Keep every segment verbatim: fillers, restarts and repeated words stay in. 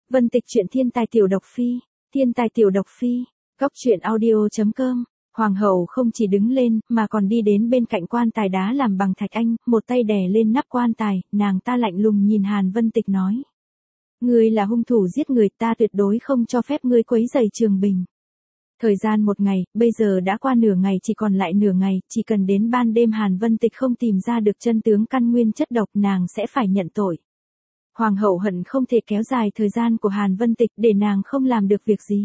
Vân Tịch truyện thiên tài tiểu độc phi, thiên tài tiểu độc phi, góc truyện audio.com. Hoàng hậu không chỉ đứng lên, mà còn đi đến bên cạnh quan tài đá làm bằng thạch anh, một tay đè lên nắp quan tài, nàng ta lạnh lùng nhìn Hàn Vân Tịch nói. Ngươi là hung thủ giết người, ta tuyệt đối không cho phép ngươi quấy rầy Trường Bình. Thời gian một ngày, bây giờ đã qua nửa ngày, chỉ còn lại nửa ngày, chỉ cần đến ban đêm Hàn Vân Tịch không tìm ra được chân tướng căn nguyên chất độc, nàng sẽ phải nhận tội. Hoàng hậu hận không thể kéo dài thời gian của Hàn Vân Tịch để nàng không làm được việc gì.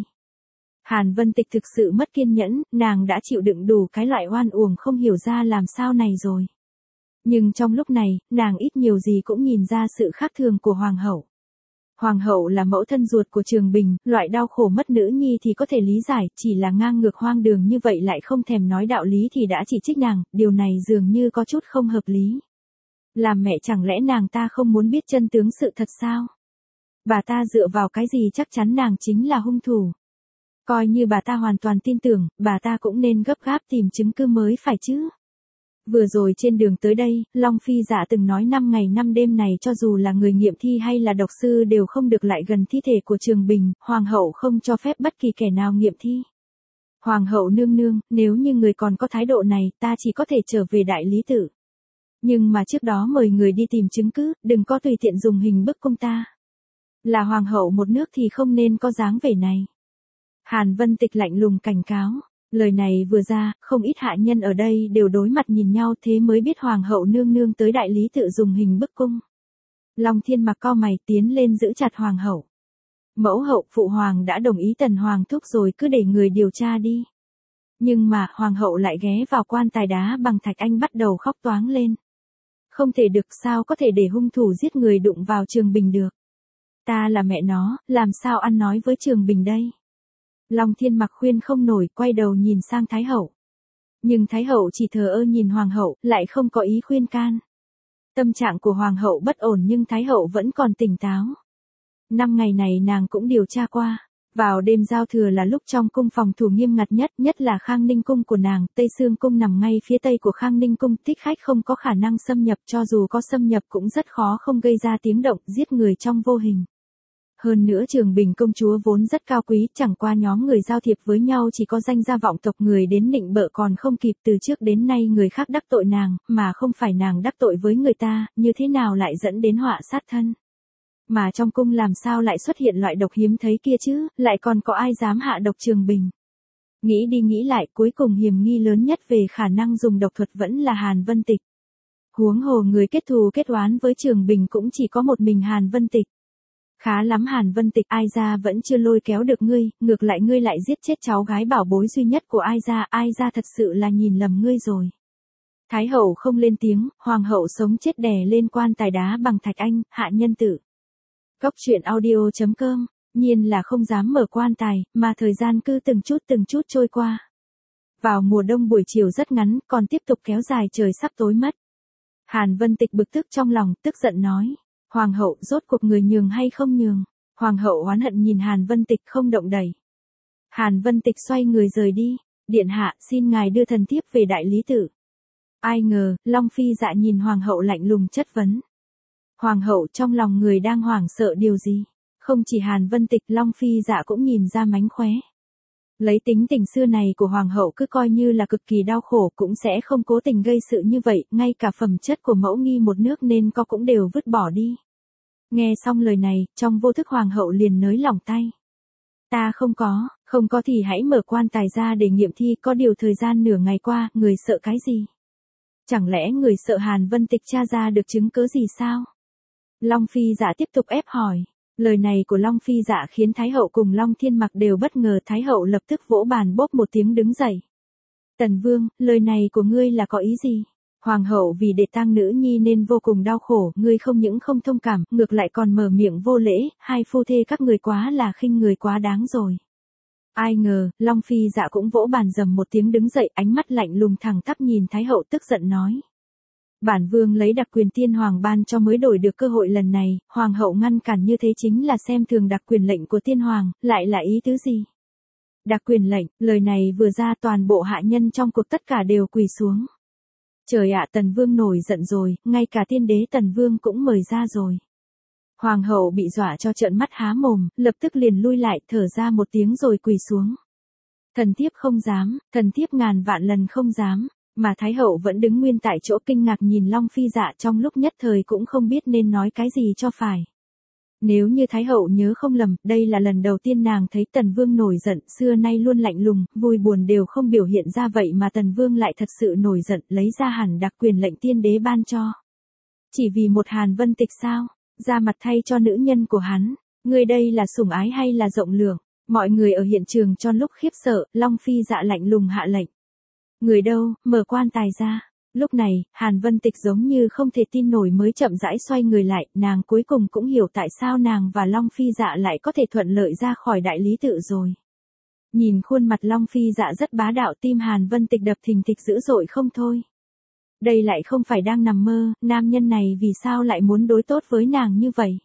Hàn Vân Tịch thực sự mất kiên nhẫn, nàng đã chịu đựng đủ cái loại oan uổng không hiểu ra làm sao này rồi. Nhưng trong lúc này, nàng ít nhiều gì cũng nhìn ra sự khác thường của Hoàng hậu. Hoàng hậu là mẫu thân ruột của Trường Bình, loại đau khổ mất nữ nhi thì có thể lý giải, chỉ là ngang ngược hoang đường như vậy lại không thèm nói đạo lý thì đã chỉ trích nàng, điều này dường như có chút không hợp lý. Làm mẹ chẳng lẽ nàng ta không muốn biết chân tướng sự thật sao? Bà ta dựa vào cái gì chắc chắn nàng chính là hung thủ? Coi như bà ta hoàn toàn tin tưởng, bà ta cũng nên gấp gáp tìm chứng cứ mới phải chứ. Vừa rồi trên đường tới đây, Long Phi Dạ từng nói năm ngày năm đêm này cho dù là người nghiệm thi hay là độc sư đều không được lại gần thi thể của Trường Bình, Hoàng hậu không cho phép bất kỳ kẻ nào nghiệm thi. Hoàng hậu nương nương, nếu như người còn có thái độ này, ta chỉ có thể trở về đại lý tự. Nhưng mà trước đó mời người đi tìm chứng cứ, đừng có tùy tiện dùng hình bức cung ta. Là hoàng hậu một nước thì không nên có dáng vẻ này. Hàn Vân Tịch lạnh lùng cảnh cáo. Lời này vừa ra, không ít hạ nhân ở đây đều đối mặt nhìn nhau thế mới biết hoàng hậu nương nương tới đại lý tự dùng hình bức cung. Long Thiên Mặc cau mày tiến lên giữ chặt hoàng hậu. Mẫu hậu phụ hoàng đã đồng ý Tần Hoàng thúc rồi, cứ để người điều tra đi. Nhưng mà hoàng hậu lại ghé vào quan tài đá bằng thạch anh bắt đầu khóc toáng lên. Không thể được, sao có thể để hung thủ giết người đụng vào Trường Bình được. Ta là mẹ nó, làm sao ăn nói với Trường Bình đây. Long Thiên Mặc khuyên không nổi, quay đầu nhìn sang Thái hậu. Nhưng Thái hậu chỉ thờ ơ nhìn hoàng hậu, lại không có ý khuyên can. Tâm trạng của hoàng hậu bất ổn nhưng Thái hậu vẫn còn tỉnh táo. Năm ngày này nàng cũng điều tra qua. Vào đêm giao thừa là lúc trong cung phòng thủ nghiêm ngặt nhất, nhất là Khang Ninh cung của nàng, Tây Sương cung nằm ngay phía tây của Khang Ninh cung, thích khách không có khả năng xâm nhập, cho dù có xâm nhập cũng rất khó không gây ra tiếng động, giết người trong vô hình. Hơn nữa Trường Bình công chúa vốn rất cao quý, chẳng qua nhóm người giao thiệp với nhau chỉ có danh gia vọng tộc, người đến nịnh bợ còn không kịp, từ trước đến nay người khác đắc tội nàng, mà không phải nàng đắc tội với người ta, như thế nào lại dẫn đến họa sát thân. Mà trong cung làm sao lại xuất hiện loại độc hiếm thấy kia chứ, lại còn có ai dám hạ độc Trường Bình. Nghĩ đi nghĩ lại, cuối cùng hiểm nghi lớn nhất về khả năng dùng độc thuật vẫn là Hàn Vân Tịch. Huống hồ người kết thù kết oán với Trường Bình cũng chỉ có một mình Hàn Vân Tịch. Khá lắm Hàn Vân Tịch, ai ra vẫn chưa lôi kéo được ngươi, ngược lại ngươi lại giết chết cháu gái bảo bối duy nhất của ai ra, ai ra thật sự là nhìn lầm ngươi rồi. Thái hậu không lên tiếng, hoàng hậu sống chết đè lên quan tài đá bằng thạch anh, hạ nhân tử. Góc truyện audio.com, nhiên là không dám mở quan tài, mà thời gian cứ từng chút từng chút trôi qua. Vào mùa đông buổi chiều rất ngắn, còn tiếp tục kéo dài, trời sắp tối mất. Hàn Vân Tịch bực tức trong lòng, tức giận nói. Hoàng hậu, rốt cuộc người nhường hay không nhường? Hoàng hậu oán hận nhìn Hàn Vân Tịch không động đậy. Hàn Vân Tịch xoay người rời đi. Điện hạ, xin ngài đưa thần thiếp về đại lý tự. Ai ngờ, Long Phi Dạ nhìn hoàng hậu lạnh lùng chất vấn. Hoàng hậu trong lòng người đang hoảng sợ điều gì? Không chỉ Hàn Vân Tịch, Long Phi Dạ cũng nhìn ra mánh khóe. Lấy tính tình xưa này của hoàng hậu cứ coi như là cực kỳ đau khổ cũng sẽ không cố tình gây sự như vậy, ngay cả phẩm chất của mẫu nghi một nước nên có cũng đều vứt bỏ đi. Nghe xong lời này, trong vô thức hoàng hậu liền nới lỏng tay. Ta không có, không có thì hãy mở quan tài ra để nghiệm thi, có điều thời gian nửa ngày qua, người sợ cái gì? Chẳng lẽ người sợ Hàn Vân Tịch tra ra được chứng cứ gì sao? Long Phi Dạ tiếp tục ép hỏi. Lời này của Long Phi Dạ khiến Thái hậu cùng Long Thiên Mặc đều bất ngờ, Thái hậu lập tức vỗ bàn bốp một tiếng đứng dậy. Tần Vương, lời này của ngươi là có ý gì? Hoàng hậu vì để tang nữ nhi nên vô cùng đau khổ, ngươi không những không thông cảm, ngược lại còn mở miệng vô lễ, hai phu thê các người quá là khinh người quá đáng rồi. Ai ngờ, Long Phi Dạ cũng vỗ bàn rầm một tiếng đứng dậy, ánh mắt lạnh lùng thẳng tắp nhìn Thái hậu tức giận nói. Bản vương lấy đặc quyền tiên hoàng ban cho mới đổi được cơ hội lần này, hoàng hậu ngăn cản như thế chính là xem thường đặc quyền lệnh của tiên hoàng, lại là ý tứ gì? Đặc quyền lệnh, lời này vừa ra toàn bộ hạ nhân trong cuộc tất cả đều quỳ xuống. Trời ạ, Tần Vương nổi giận rồi, ngay cả tiên đế Tần Vương cũng mời ra rồi. Hoàng hậu bị dọa cho trợn mắt há mồm, lập tức liền lui lại, thở ra một tiếng rồi quỳ xuống. Thần thiếp không dám, thần thiếp ngàn vạn lần không dám, mà Thái hậu vẫn đứng nguyên tại chỗ kinh ngạc nhìn Long Phi Dạ trong lúc nhất thời cũng không biết nên nói cái gì cho phải. Nếu như Thái hậu nhớ không lầm, đây là lần đầu tiên nàng thấy Tần Vương nổi giận, xưa nay luôn lạnh lùng, vui buồn đều không biểu hiện ra vậy mà Tần Vương lại thật sự nổi giận, lấy ra hẳn đặc quyền lệnh tiên đế ban cho. Chỉ vì một Hàn Vân Tịch sao, ra mặt thay cho nữ nhân của hắn, người đây là sủng ái hay là rộng lượng? Mọi người ở hiện trường cho lúc khiếp sợ, Long Phi Dạ lạnh lùng hạ lệnh. Người đâu, mở quan tài ra. Lúc này, Hàn Vân Tịch giống như không thể tin nổi mới chậm rãi xoay người lại, nàng cuối cùng cũng hiểu tại sao nàng và Long Phi Dạ lại có thể thuận lợi ra khỏi đại lý tự rồi. Nhìn khuôn mặt Long Phi Dạ rất bá đạo, tim Hàn Vân Tịch đập thình thịch dữ dội không thôi. Đây lại không phải đang nằm mơ, nam nhân này vì sao lại muốn đối tốt với nàng như vậy?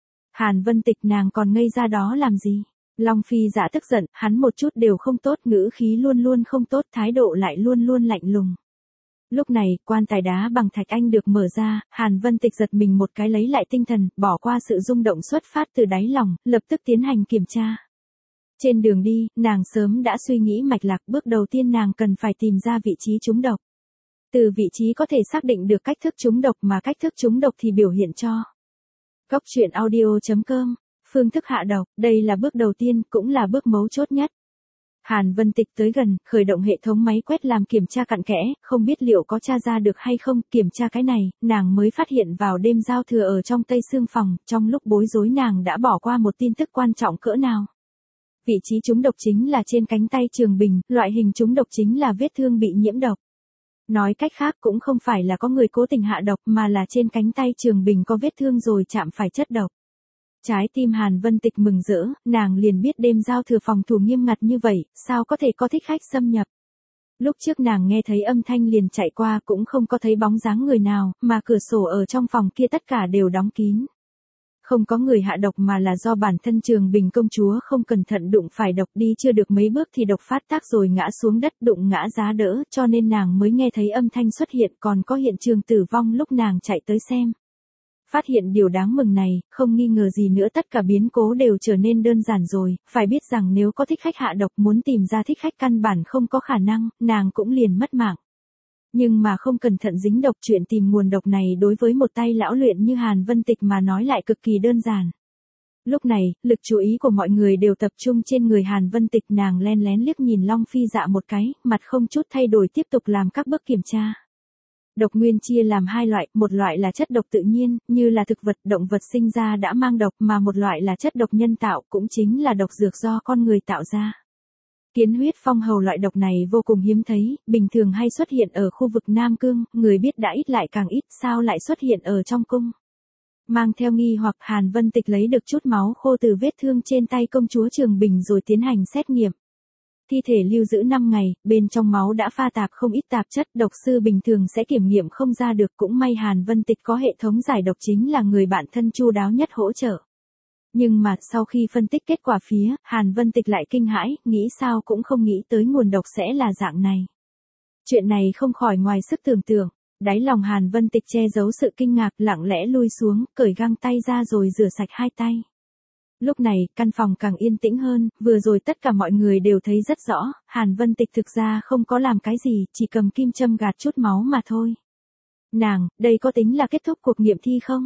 Hàn Vân Tịch nàng còn ngây ra đó làm gì? Long Phi Dạ tức giận, hắn một chút đều không tốt, ngữ khí luôn luôn không tốt, thái độ lại luôn luôn lạnh lùng. Lúc này, quan tài đá bằng thạch anh được mở ra, Hàn Vân Tịch giật mình một cái lấy lại tinh thần, bỏ qua sự rung động xuất phát từ đáy lòng, lập tức tiến hành kiểm tra. Trên đường đi, nàng sớm đã suy nghĩ mạch lạc, bước đầu tiên nàng cần phải tìm ra vị trí trúng độc. Từ vị trí có thể xác định được cách thức trúng độc mà cách thức trúng độc thì biểu hiện cho. Góc truyện audio chấm com, phương thức hạ độc, đây là bước đầu tiên, cũng là bước mấu chốt nhất. Hàn Vân Tịch tới gần, khởi động hệ thống máy quét làm kiểm tra cặn kẽ, không biết liệu có tra ra được hay không, kiểm tra cái này, nàng mới phát hiện vào đêm giao thừa ở trong Tây Sương phòng, trong lúc bối rối nàng đã bỏ qua một tin tức quan trọng cỡ nào. Vị trí trúng độc chính là trên cánh tay Trường Bình, loại hình trúng độc chính là vết thương bị nhiễm độc. Nói cách khác cũng không phải là có người cố tình hạ độc mà là trên cánh tay Trường Bình có vết thương rồi chạm phải chất độc. Trái tim Hàn Vân Tịch mừng rỡ, nàng liền biết đêm giao thừa phòng thủ nghiêm ngặt như vậy, sao có thể có thích khách xâm nhập. Lúc trước nàng nghe thấy âm thanh liền chạy qua cũng không có thấy bóng dáng người nào, mà cửa sổ ở trong phòng kia tất cả đều đóng kín. Không có người hạ độc mà là do bản thân Trường Bình công chúa không cẩn thận đụng phải độc, đi chưa được mấy bước thì độc phát tác rồi ngã xuống đất, đụng ngã giá đỡ, cho nên nàng mới nghe thấy âm thanh xuất hiện, còn có hiện trường tử vong lúc nàng chạy tới xem. Phát hiện điều đáng mừng này, không nghi ngờ gì nữa tất cả biến cố đều trở nên đơn giản rồi, phải biết rằng nếu có thích khách hạ độc muốn tìm ra thích khách căn bản không có khả năng, nàng cũng liền mất mạng. Nhưng mà không cẩn thận dính độc, chuyện tìm nguồn độc này đối với một tay lão luyện như Hàn Vân Tịch mà nói lại cực kỳ đơn giản. Lúc này, lực chú ý của mọi người đều tập trung trên người Hàn Vân Tịch, nàng len lén liếc nhìn Long Phi Dạ một cái, mặt không chút thay đổi tiếp tục làm các bước kiểm tra. Độc nguyên chia làm hai loại, một loại là chất độc tự nhiên, như là thực vật, động vật sinh ra đã mang độc, mà một loại là chất độc nhân tạo, cũng chính là độc dược do con người tạo ra. Kiến huyết phong hầu loại độc này vô cùng hiếm thấy, bình thường hay xuất hiện ở khu vực Nam Cương, người biết đã ít lại càng ít, sao lại xuất hiện ở trong cung. Mang theo nghi hoặc, Hàn Vân Tịch lấy được chút máu khô từ vết thương trên tay công chúa Trường Bình rồi tiến hành xét nghiệm. Thi thể lưu giữ năm ngày, bên trong máu đã pha tạp không ít tạp chất, độc sư bình thường sẽ kiểm nghiệm không ra được, cũng may Hàn Vân Tịch có hệ thống giải độc chính là người bạn thân chu đáo nhất hỗ trợ. Nhưng mà, sau khi phân tích kết quả phía, Hàn Vân Tịch lại kinh hãi, nghĩ sao cũng không nghĩ tới nguồn độc sẽ là dạng này. Chuyện này không khỏi ngoài sức tưởng tượng, đáy lòng Hàn Vân Tịch che giấu sự kinh ngạc, lặng lẽ lui xuống, cởi găng tay ra rồi rửa sạch hai tay. Lúc này, căn phòng càng yên tĩnh hơn, vừa rồi tất cả mọi người đều thấy rất rõ, Hàn Vân Tịch thực ra không có làm cái gì, chỉ cầm kim châm gạt chút máu mà thôi. Nàng, đây có tính là kết thúc cuộc nghiệm thi không?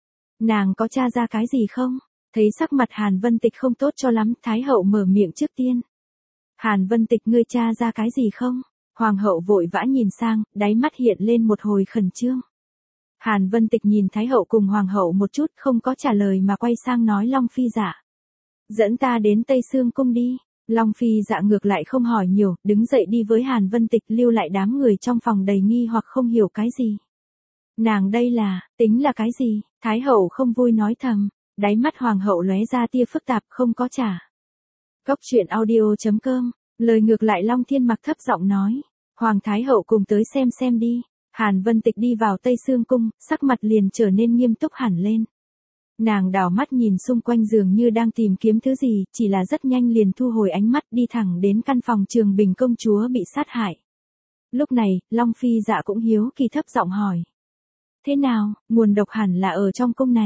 Nàng có tra ra cái gì không? Thấy sắc mặt Hàn Vân Tịch không tốt cho lắm, Thái hậu mở miệng trước tiên. Hàn Vân Tịch, ngươi tra ra cái gì không? Hoàng hậu vội vã nhìn sang, đáy mắt hiện lên một hồi khẩn trương. Hàn Vân Tịch nhìn Thái hậu cùng Hoàng hậu một chút, không có trả lời mà quay sang nói Long Phi Dạ. Dẫn ta đến Tây Sương cung đi. Long Phi Dạ ngược lại không hỏi nhiều, đứng dậy đi với Hàn Vân Tịch, lưu lại đám người trong phòng đầy nghi hoặc không hiểu cái gì. Nàng đây là, tính là cái gì? Thái hậu không vui nói thầm, đáy mắt Hoàng hậu lóe ra tia phức tạp, không có trả. Góc truyện audio chấm com, lời ngược lại Long Thiên Mặc thấp giọng nói, Hoàng Thái hậu cùng tới xem xem đi. Hàn Vân Tịch đi vào Tây Sương cung, sắc mặt liền trở nên nghiêm túc hẳn lên. Nàng đảo mắt nhìn xung quanh dường như đang tìm kiếm thứ gì, chỉ là rất nhanh liền thu hồi ánh mắt, đi thẳng đến căn phòng Trường Bình công chúa bị sát hại. Lúc này, Long Phi Dạ cũng hiếu kỳ thấp giọng hỏi. Thế nào, nguồn độc hẳn là ở trong cung này.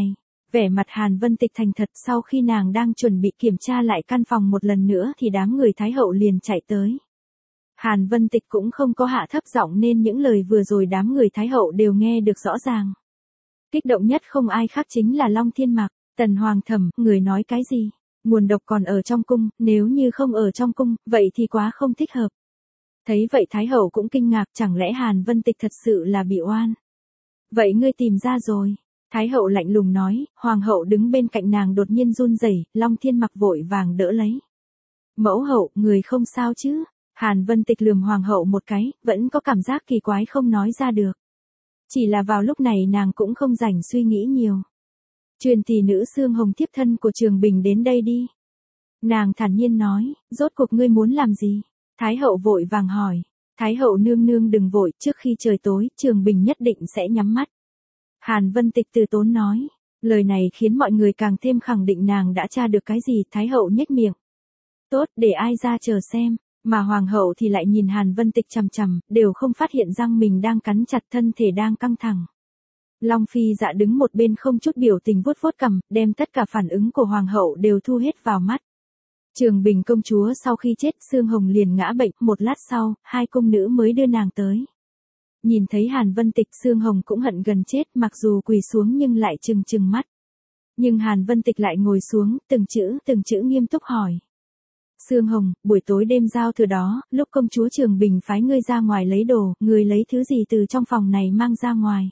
Vẻ mặt Hàn Vân Tịch thành thật, sau khi nàng đang chuẩn bị kiểm tra lại căn phòng một lần nữa thì đám người Thái hậu liền chạy tới. Hàn Vân Tịch cũng không có hạ thấp giọng nên những lời vừa rồi đám người Thái hậu đều nghe được rõ ràng. Kích động nhất không ai khác chính là Long Thiên Mặc. Tần Hoàng thẩm, người nói cái gì? Nguồn độc còn ở trong cung, nếu như không ở trong cung, vậy thì quá không thích hợp. Thấy vậy Thái hậu cũng kinh ngạc, chẳng lẽ Hàn Vân Tịch thật sự là bị oan? Vậy ngươi tìm ra rồi. Thái hậu lạnh lùng nói, Hoàng hậu đứng bên cạnh nàng đột nhiên run rẩy, Long Thiên Mặc vội vàng đỡ lấy. Mẫu hậu, người không sao chứ? Hàn Vân Tịch lườm Hoàng hậu một cái, vẫn có cảm giác kỳ quái không nói ra được. Chỉ là vào lúc này nàng cũng không rảnh suy nghĩ nhiều. Truyền tỷ nữ Xương Hồng thiếp thân của Trường Bình đến đây đi. Nàng thản nhiên nói, rốt cuộc ngươi muốn làm gì? Thái hậu vội vàng hỏi. Thái hậu nương nương đừng vội, trước khi trời tối, Trường Bình nhất định sẽ nhắm mắt. Hàn Vân Tịch từ tốn nói. Lời này khiến mọi người càng thêm khẳng định nàng đã tra được cái gì. Thái hậu nhếch miệng. Tốt, để ai ra chờ xem. Mà Hoàng hậu thì lại nhìn Hàn Vân Tịch chằm chằm, đều không phát hiện răng mình đang cắn chặt, thân thể đang căng thẳng. Long Phi Dạ đứng một bên không chút biểu tình vuốt vuốt cằm, đem tất cả phản ứng của Hoàng hậu đều thu hết vào mắt. Trường Bình công chúa sau khi chết, Xương Hồng liền ngã bệnh, một lát sau, hai cung nữ mới đưa nàng tới. Nhìn thấy Hàn Vân Tịch, Xương Hồng cũng hận gần chết, mặc dù quỳ xuống nhưng lại trừng trừng mắt. Nhưng Hàn Vân Tịch lại ngồi xuống, từng chữ từng chữ nghiêm túc hỏi. Xương Hồng, buổi tối đêm giao thừa đó, lúc công chúa Trường Bình phái ngươi ra ngoài lấy đồ, ngươi lấy thứ gì từ trong phòng này mang ra ngoài?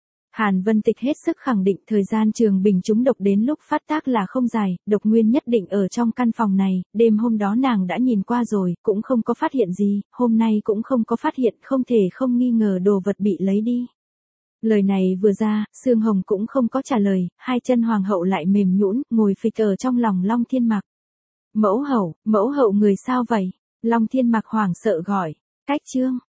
Hàn Vân Tịch hết sức khẳng định thời gian Trường Bình trúng độc đến lúc phát tác là không dài, độc nguyên nhất định ở trong căn phòng này, đêm hôm đó nàng đã nhìn qua rồi, cũng không có phát hiện gì, hôm nay cũng không có phát hiện, không thể không nghi ngờ đồ vật bị lấy đi. Lời này vừa ra, Xương Hồng cũng không có trả lời, hai chân Hoàng hậu lại mềm nhũn, ngồi phịch ở trong lòng Long Thiên Mặc. Mẫu hậu, mẫu hậu người sao vậy? Long Thiên Mặc hoảng sợ gọi. Cách chương.